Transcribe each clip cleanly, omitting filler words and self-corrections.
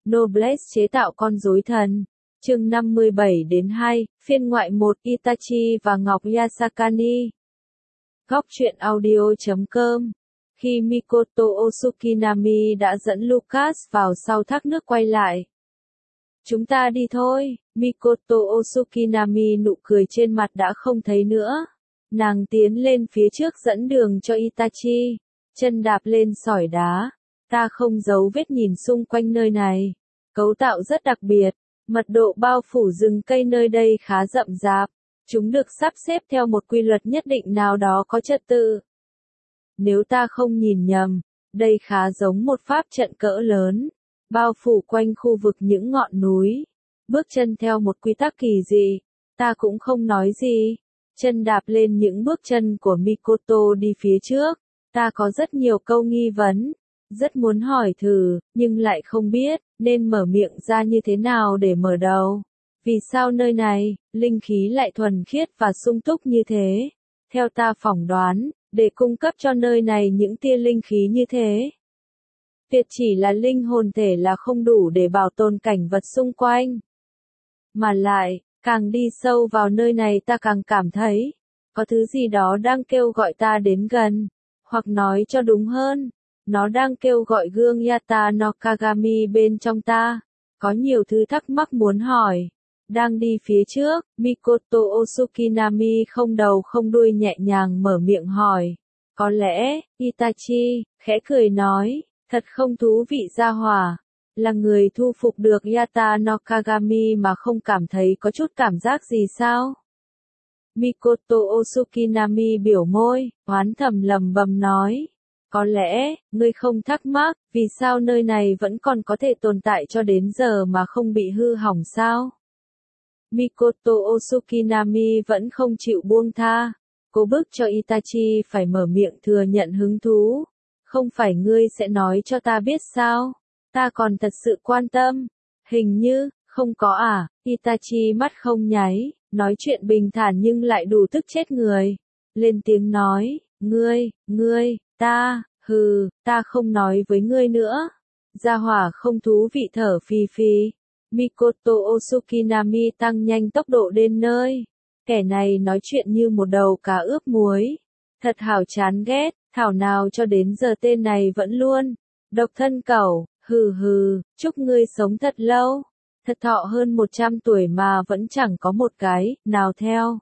Noblesse chế tạo con rối thần. Chương 57-2, phiên ngoại 1 Itachi và Ngọc Yasakani. Góc truyện audio.com. Khi Mikoto Osukinami đã dẫn Lucas vào sau thác nước quay lại. Chúng ta đi thôi, Mikoto Osukinami nụ cười trên mặt đã không thấy nữa. Nàng tiến lên phía trước dẫn đường cho Itachi, chân đạp lên sỏi đá. Ta không giấu vết nhìn xung quanh nơi này. Cấu tạo rất đặc biệt, mật độ bao phủ rừng cây nơi đây khá rậm rạp. Chúng được sắp xếp theo một quy luật nhất định nào đó có trật tự. Nếu ta không nhìn nhầm, đây khá giống một pháp trận cỡ lớn, bao phủ quanh khu vực những ngọn núi. Bước chân theo một quy tắc kỳ dị, ta cũng không nói gì. Chân đạp lên những bước chân của Mikoto đi phía trước, ta có rất nhiều câu nghi vấn, rất muốn hỏi thử, nhưng lại không biết nên mở miệng ra như thế nào để mở đầu. Vì sao nơi này, linh khí lại thuần khiết và sung túc như thế? Theo ta phỏng đoán, để cung cấp cho nơi này những tia linh khí như thế. Việc chỉ là linh hồn thể là không đủ để bảo tồn cảnh vật xung quanh. Mà lại, càng đi sâu vào nơi này ta càng cảm thấy, có thứ gì đó đang kêu gọi ta đến gần. Hoặc nói cho đúng hơn, nó đang kêu gọi gương Yata no Kagami bên trong ta. Có nhiều thứ thắc mắc muốn hỏi. Đang đi phía trước, Mikoto Osukinami không đầu không đuôi nhẹ nhàng mở miệng hỏi. Có lẽ, Itachi, khẽ cười nói, thật không thú vị gia hỏa. Là người thu phục được Yata no Kagami mà không cảm thấy có chút cảm giác gì sao? Mikoto Osukinami biểu môi, oán thầm lầm bầm nói. Có lẽ, ngươi không thắc mắc, vì sao nơi này vẫn còn có thể tồn tại cho đến giờ mà không bị hư hỏng sao? Mikoto Osukinami vẫn không chịu buông tha, cố bức cho Itachi phải mở miệng thừa nhận hứng thú. Không phải ngươi sẽ nói cho ta biết sao? Ta còn thật sự quan tâm. Hình như, không có à? Itachi mắt không nháy, nói chuyện bình thản nhưng lại đủ tức chết người. Lên tiếng nói, ngươi, ta không nói với ngươi nữa. Gia hỏa không thú vị thở phì phì. Mikoto Osukinami tăng nhanh tốc độ đến nơi. Kẻ này nói chuyện như một đầu cá ướp muối. Thật hảo chán ghét, thảo nào cho đến giờ tên này vẫn luôn. Độc thân cẩu, chúc ngươi sống thật lâu. Thật thọ hơn 100 tuổi mà vẫn chẳng có một cái, nào theo.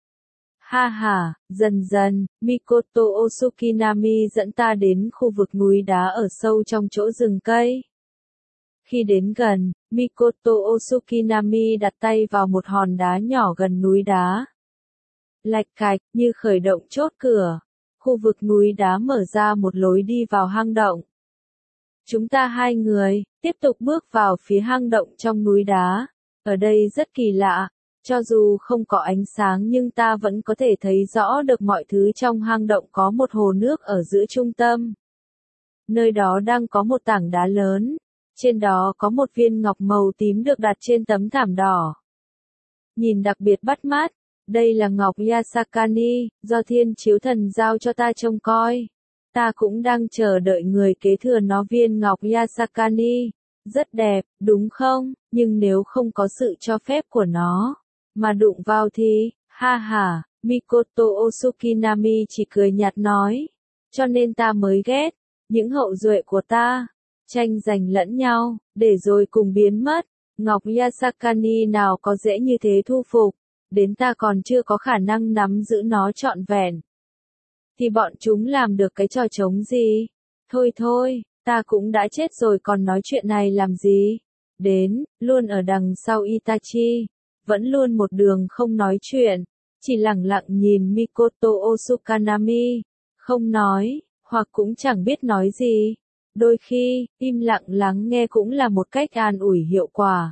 Ha ha, dần dần, Mikoto Osukinami dẫn ta đến khu vực núi đá ở sâu trong chỗ rừng cây. Khi đến gần, Mikoto Osukinami đặt tay vào một hòn đá nhỏ gần núi đá. Lạch cạch, như khởi động chốt cửa. Khu vực núi đá mở ra một lối đi vào hang động. Chúng ta hai người, tiếp tục bước vào phía hang động trong núi đá. Ở đây rất kỳ lạ. Cho dù không có ánh sáng nhưng ta vẫn có thể thấy rõ được mọi thứ trong hang động. Có một hồ nước ở giữa trung tâm. Nơi đó đang có một tảng đá lớn. Trên đó có một viên ngọc màu tím được đặt trên tấm thảm đỏ. Nhìn đặc biệt bắt mắt. Đây là ngọc Yasakani, do Thiên Chiếu Thần giao cho ta trông coi. Ta cũng đang chờ đợi người kế thừa nó. Viên ngọc Yasakani. Rất đẹp, đúng không? Nhưng nếu không có sự cho phép của nó, mà đụng vào thì, ha ha, Mikoto Osukinami chỉ cười nhạt nói. Cho nên ta mới ghét, những hậu duệ của ta, tranh giành lẫn nhau, để rồi cùng biến mất. Ngọc Yasakani nào có dễ như thế thu phục, đến ta còn chưa có khả năng nắm giữ nó trọn vẹn. Thì bọn chúng làm được cái trò trống gì? Thôi, ta cũng đã chết rồi còn nói chuyện này làm gì? Đến, luôn ở đằng sau Itachi, vẫn luôn một đường không nói chuyện, chỉ lẳng lặng nhìn Mikoto Osukinami, không nói, hoặc cũng chẳng biết nói gì. Đôi khi, im lặng lắng nghe cũng là một cách an ủi hiệu quả.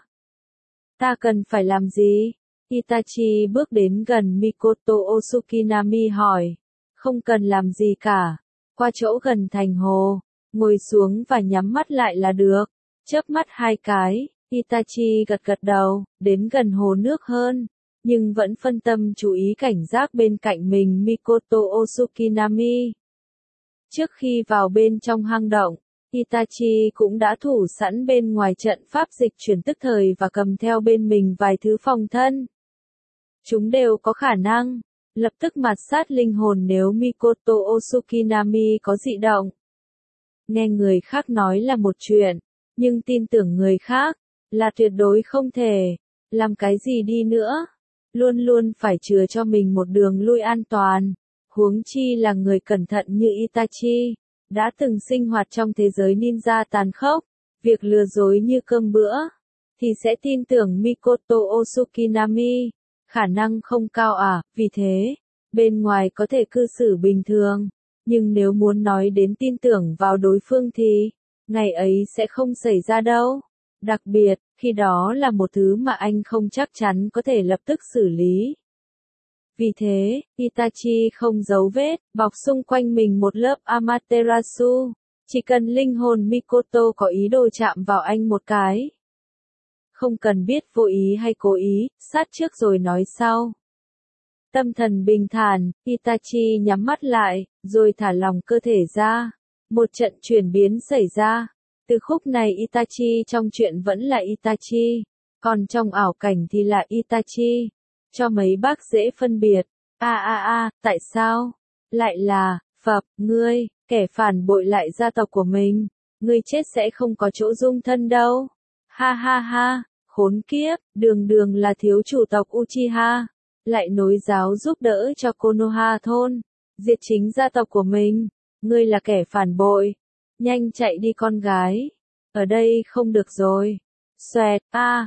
Ta cần phải làm gì? Itachi bước đến gần Mikoto Osukinami hỏi. Không cần làm gì cả. Qua chỗ gần thành hồ, ngồi xuống và nhắm mắt lại là được. Chớp mắt hai cái, Itachi gật đầu, đến gần hồ nước hơn, nhưng vẫn phân tâm chú ý cảnh giác bên cạnh mình Mikoto Osukinami. Trước khi vào bên trong hang động, Itachi cũng đã thủ sẵn bên ngoài trận pháp dịch chuyển tức thời và cầm theo bên mình vài thứ phòng thân. Chúng đều có khả năng lập tức mạt sát linh hồn nếu Mikoto Osukinami có dị động. Nghe người khác nói là một chuyện, nhưng tin tưởng người khác là tuyệt đối không thể. Làm cái gì đi nữa, luôn luôn phải chừa cho mình một đường lui an toàn. Huống chi là người cẩn thận như Itachi, đã từng sinh hoạt trong thế giới ninja tàn khốc, việc lừa dối như cơm bữa, thì sẽ tin tưởng Mikoto Osukinami. Khả năng không cao à, vì thế, bên ngoài có thể cư xử bình thường, nhưng nếu muốn nói đến tin tưởng vào đối phương thì, ngày ấy sẽ không xảy ra đâu. Đặc biệt, khi đó là một thứ mà anh không chắc chắn có thể lập tức xử lý. Vì thế, Itachi không giấu vết, bọc xung quanh mình một lớp Amaterasu. Chỉ cần linh hồn Mikoto có ý đồ chạm vào anh một cái. Không cần biết vô ý hay cố ý, sát trước rồi nói sau. Tâm thần bình thản, Itachi nhắm mắt lại, rồi thả lỏng cơ thể ra. Một trận chuyển biến xảy ra. Từ khúc này Itachi trong chuyện vẫn là Itachi, còn trong ảo cảnh thì là Itachi. Cho mấy bác dễ phân biệt. Tại sao? Lại là, Phật, ngươi, kẻ phản bội lại gia tộc của mình. Ngươi chết sẽ không có chỗ dung thân đâu. Ha ha ha, khốn kiếp, đường đường là thiếu chủ tộc Uchiha. Lại nối giáo giúp đỡ cho Konoha thôn. Diệt chính gia tộc của mình. Ngươi là kẻ phản bội. Nhanh chạy đi con gái. Ở đây không được rồi. Xoẹt,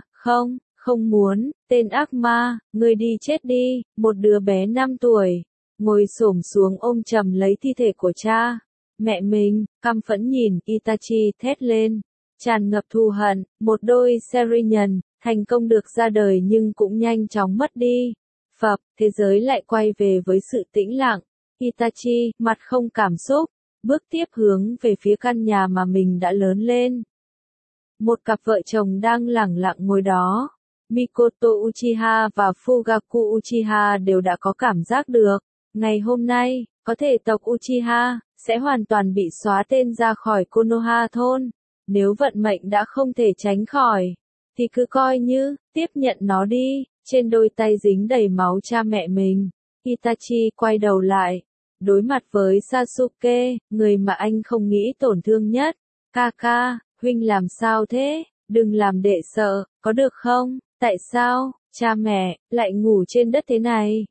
không muốn, tên ác ma, ngươi đi chết đi. Một đứa bé 5 tuổi, ngồi xổm xuống ôm chầm lấy thi thể của cha. Mẹ mình, căm phẫn nhìn, Itachi thét lên. Tràn ngập thù hận, một đôi Serinhân, thành công được ra đời nhưng cũng nhanh chóng mất đi. Phập, thế giới lại quay về với sự tĩnh lặng. Itachi, mặt không cảm xúc, bước tiếp hướng về phía căn nhà mà mình đã lớn lên. Một cặp vợ chồng đang lẳng lặng ngồi đó. Mikoto Uchiha và Fugaku Uchiha đều đã có cảm giác được. Ngày hôm nay, có thể tộc Uchiha sẽ hoàn toàn bị xóa tên ra khỏi Konoha thôn. Nếu vận mệnh đã không thể tránh khỏi, thì cứ coi như, tiếp nhận nó đi. Trên đôi tay dính đầy máu cha mẹ mình, Itachi quay đầu lại, đối mặt với Sasuke, người mà anh không nghĩ tổn thương nhất. Kaka, huynh làm sao thế? Đừng làm đệ sợ, có được không? Tại sao, cha mẹ, lại ngủ trên đất thế này?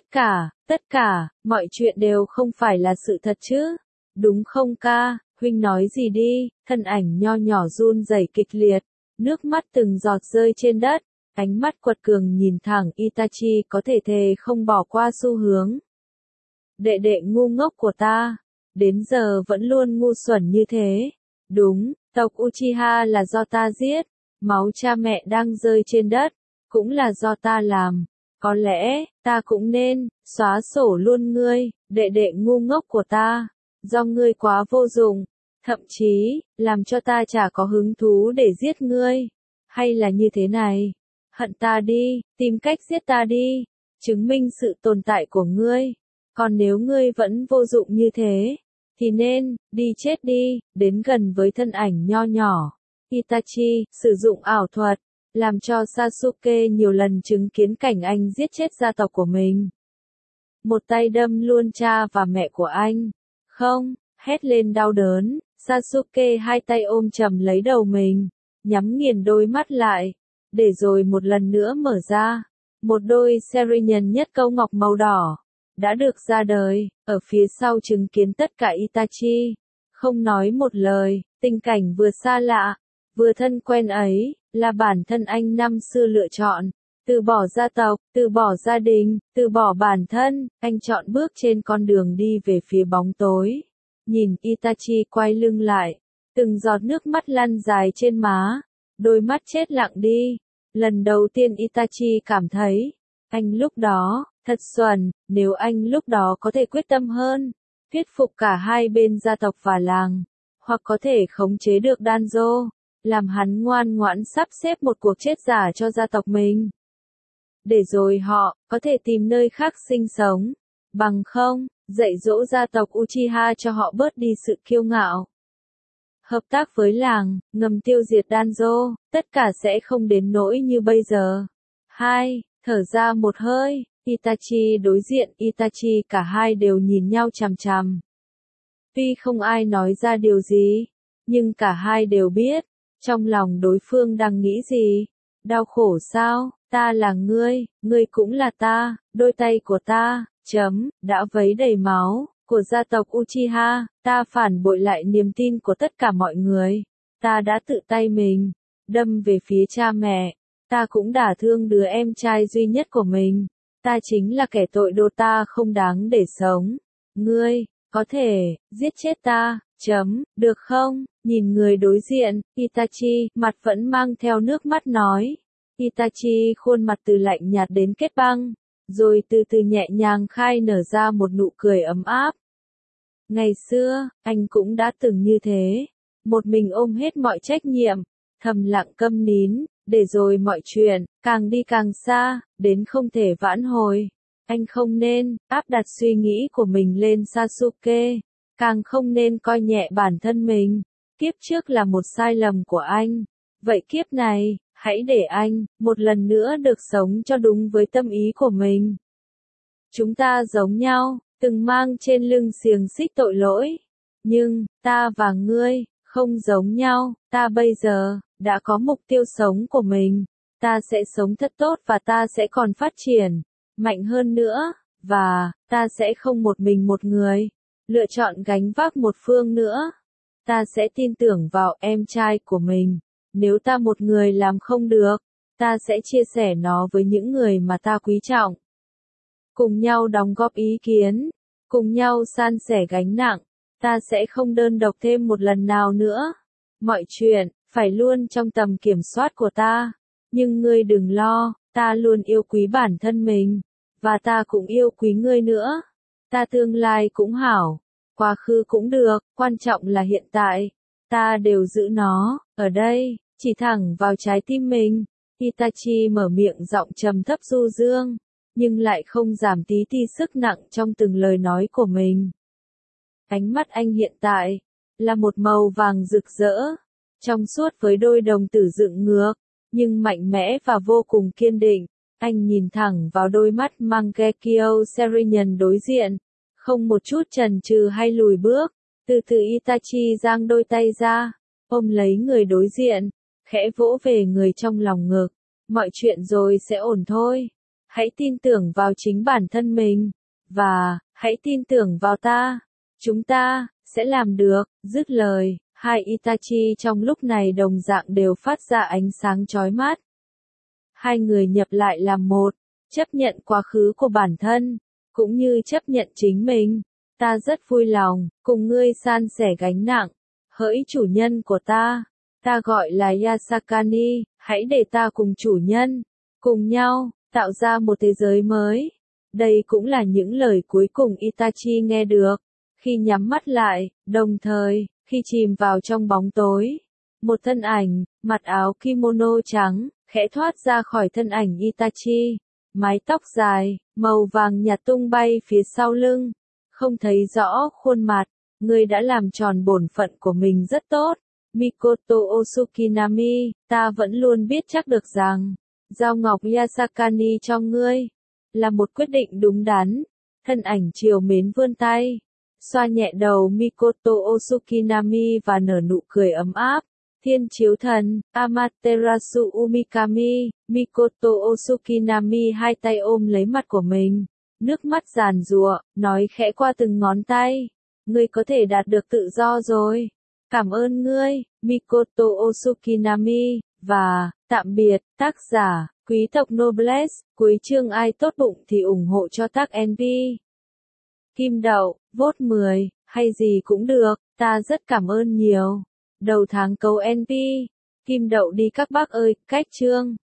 Tất cả, mọi chuyện đều không phải là sự thật chứ? Đúng không ca? Huynh nói gì đi? Thân ảnh nho nhỏ run rẩy kịch liệt, nước mắt từng giọt rơi trên đất. Ánh mắt quật cường nhìn thẳng Itachi có thể thề không bỏ qua xu hướng. Đệ đệ ngu ngốc của ta, đến giờ vẫn luôn ngu xuẩn như thế. Đúng, tộc Uchiha là do ta giết, máu cha mẹ đang rơi trên đất, cũng là do ta làm. Có lẽ, ta cũng nên, xóa sổ luôn ngươi, đệ đệ ngu ngốc của ta, do ngươi quá vô dụng, thậm chí, làm cho ta chả có hứng thú để giết ngươi. Hay là như thế này? Hận ta đi, tìm cách giết ta đi, chứng minh sự tồn tại của ngươi. Còn nếu ngươi vẫn vô dụng như thế, thì nên, đi chết đi, đến gần với thân ảnh nho nhỏ. Itachi, sử dụng ảo thuật, làm cho Sasuke nhiều lần chứng kiến cảnh anh giết chết gia tộc của mình. Một tay đâm luôn cha và mẹ của anh. Không, hét lên đau đớn, Sasuke hai tay ôm chầm lấy đầu mình, nhắm nghiền đôi mắt lại. Để rồi một lần nữa mở ra, một đôi Serinhân nhất câu ngọc màu đỏ, đã được ra đời, ở phía sau chứng kiến tất cả Itachi, không nói một lời, tình cảnh vừa xa lạ, vừa thân quen ấy, là bản thân anh năm xưa lựa chọn, từ bỏ gia tộc, từ bỏ gia đình, từ bỏ bản thân, anh chọn bước trên con đường đi về phía bóng tối. Nhìn Itachi quay lưng lại, từng giọt nước mắt lăn dài trên má, đôi mắt chết lặng đi. Lần đầu tiên Itachi cảm thấy, anh lúc đó, thật xuẩn, nếu anh lúc đó có thể quyết tâm hơn, thuyết phục cả hai bên gia tộc và làng, hoặc có thể khống chế được Danzo, làm hắn ngoan ngoãn sắp xếp một cuộc chết giả cho gia tộc mình. Để rồi họ, có thể tìm nơi khác sinh sống, bằng không, dạy dỗ gia tộc Uchiha cho họ bớt đi sự kiêu ngạo. hợp tác với làng, ngầm tiêu diệt Danzo, tất cả sẽ không đến nỗi như bây giờ. 2. Thở ra một hơi, Itachi đối diện Itachi, cả hai đều nhìn nhau chằm chằm. Tuy không ai nói ra điều gì, nhưng cả hai đều biết, trong lòng đối phương đang nghĩ gì. Đau khổ sao, ta là ngươi cũng là ta, đôi tay của ta, đã vấy đầy máu, của gia tộc Uchiha, ta phản bội lại niềm tin của tất cả mọi người. Ta đã tự tay mình, đâm về phía cha mẹ, ta cũng đả thương đứa em trai duy nhất của mình. Ta chính là kẻ tội đồ, ta không đáng để sống. Ngươi, có thể, giết chết ta, được không? Nhìn người đối diện, Itachi, mặt vẫn mang theo nước mắt nói. Itachi khuôn mặt từ lạnh nhạt đến kết băng, rồi từ từ nhẹ nhàng khai nở ra một nụ cười ấm áp. Ngày xưa, anh cũng đã từng như thế, một mình ôm hết mọi trách nhiệm, thầm lặng câm nín, để rồi mọi chuyện, càng đi càng xa, đến không thể vãn hồi. Anh không nên áp đặt suy nghĩ của mình lên Sasuke, càng không nên coi nhẹ bản thân mình. Kiếp trước là một sai lầm của anh, vậy kiếp này, hãy để anh, một lần nữa được sống cho đúng với tâm ý của mình. Chúng ta giống nhau, từng mang trên lưng xiềng xích tội lỗi. Nhưng, ta và ngươi, không giống nhau, ta bây giờ, đã có mục tiêu sống của mình. Ta sẽ sống thật tốt và ta sẽ còn phát triển, mạnh hơn nữa, và, ta sẽ không một mình một người, lựa chọn gánh vác một phương nữa. Ta sẽ tin tưởng vào em trai của mình. Nếu ta một người làm không được, ta sẽ chia sẻ nó với những người mà ta quý trọng. Cùng nhau đóng góp ý kiến, cùng nhau san sẻ gánh nặng, ta sẽ không đơn độc thêm một lần nào nữa. Mọi chuyện, phải luôn trong tầm kiểm soát của ta. Nhưng ngươi đừng lo, ta luôn yêu quý bản thân mình, và ta cũng yêu quý ngươi nữa. Ta tương lai cũng hảo, quá khứ cũng được, quan trọng là hiện tại. Ta đều giữ nó, ở đây, chỉ thẳng vào trái tim mình. Itachi mở miệng giọng trầm thấp du dương, nhưng lại không giảm tí ti sức nặng trong từng lời nói của mình. Ánh mắt anh hiện tại, là một màu vàng rực rỡ, trong suốt với đôi đồng tử dựng ngược, nhưng mạnh mẽ và vô cùng kiên định. Anh nhìn thẳng vào đôi mắt Mangekyo Serenian đối diện, không một chút chần chừ hay lùi bước. Từ từ Itachi giang đôi tay ra, ôm lấy người đối diện, khẽ vỗ về người trong lòng ngực. Mọi chuyện rồi sẽ ổn thôi. Hãy tin tưởng vào chính bản thân mình, và, hãy tin tưởng vào ta. Chúng ta, sẽ làm được. Dứt lời, hai Itachi trong lúc này đồng dạng đều phát ra ánh sáng chói mắt. Hai người nhập lại làm một, chấp nhận quá khứ của bản thân, cũng như chấp nhận chính mình. Ta rất vui lòng, cùng ngươi san sẻ gánh nặng. Hỡi chủ nhân của ta gọi là Yasakani, hãy để ta cùng chủ nhân, cùng nhau, tạo ra một thế giới mới. Đây cũng là những lời cuối cùng Itachi nghe được, khi nhắm mắt lại, đồng thời, khi chìm vào trong bóng tối. Một thân ảnh, mặc áo kimono trắng, khẽ thoát ra khỏi thân ảnh Itachi. Mái tóc dài, màu vàng nhạt tung bay phía sau lưng. Không thấy rõ khuôn mặt, ngươi đã làm tròn bổn phận của mình rất tốt. Mikoto Osukinami, ta vẫn luôn biết chắc được rằng, giao ngọc Yasakani cho ngươi, là một quyết định đúng đắn. Thân ảnh trìu mến vươn tay, xoa nhẹ đầu Mikoto Osukinami và nở nụ cười ấm áp. Thiên chiếu thần, Amaterasu Umikami, Mikoto Osukinami hai tay ôm lấy mặt của mình. Nước mắt giàn giụa, nói khẽ qua từng ngón tay. Ngươi có thể đạt được tự do rồi. Cảm ơn ngươi, Mikoto Osukinami, và, tạm biệt, tác giả, quý tộc Noblesse, cuối chương ai tốt bụng thì ủng hộ cho tác NP. Kim đậu, vote 10, hay gì cũng được, ta rất cảm ơn nhiều. Đầu tháng cấu NP, Kim đậu đi các bác ơi, cách chương.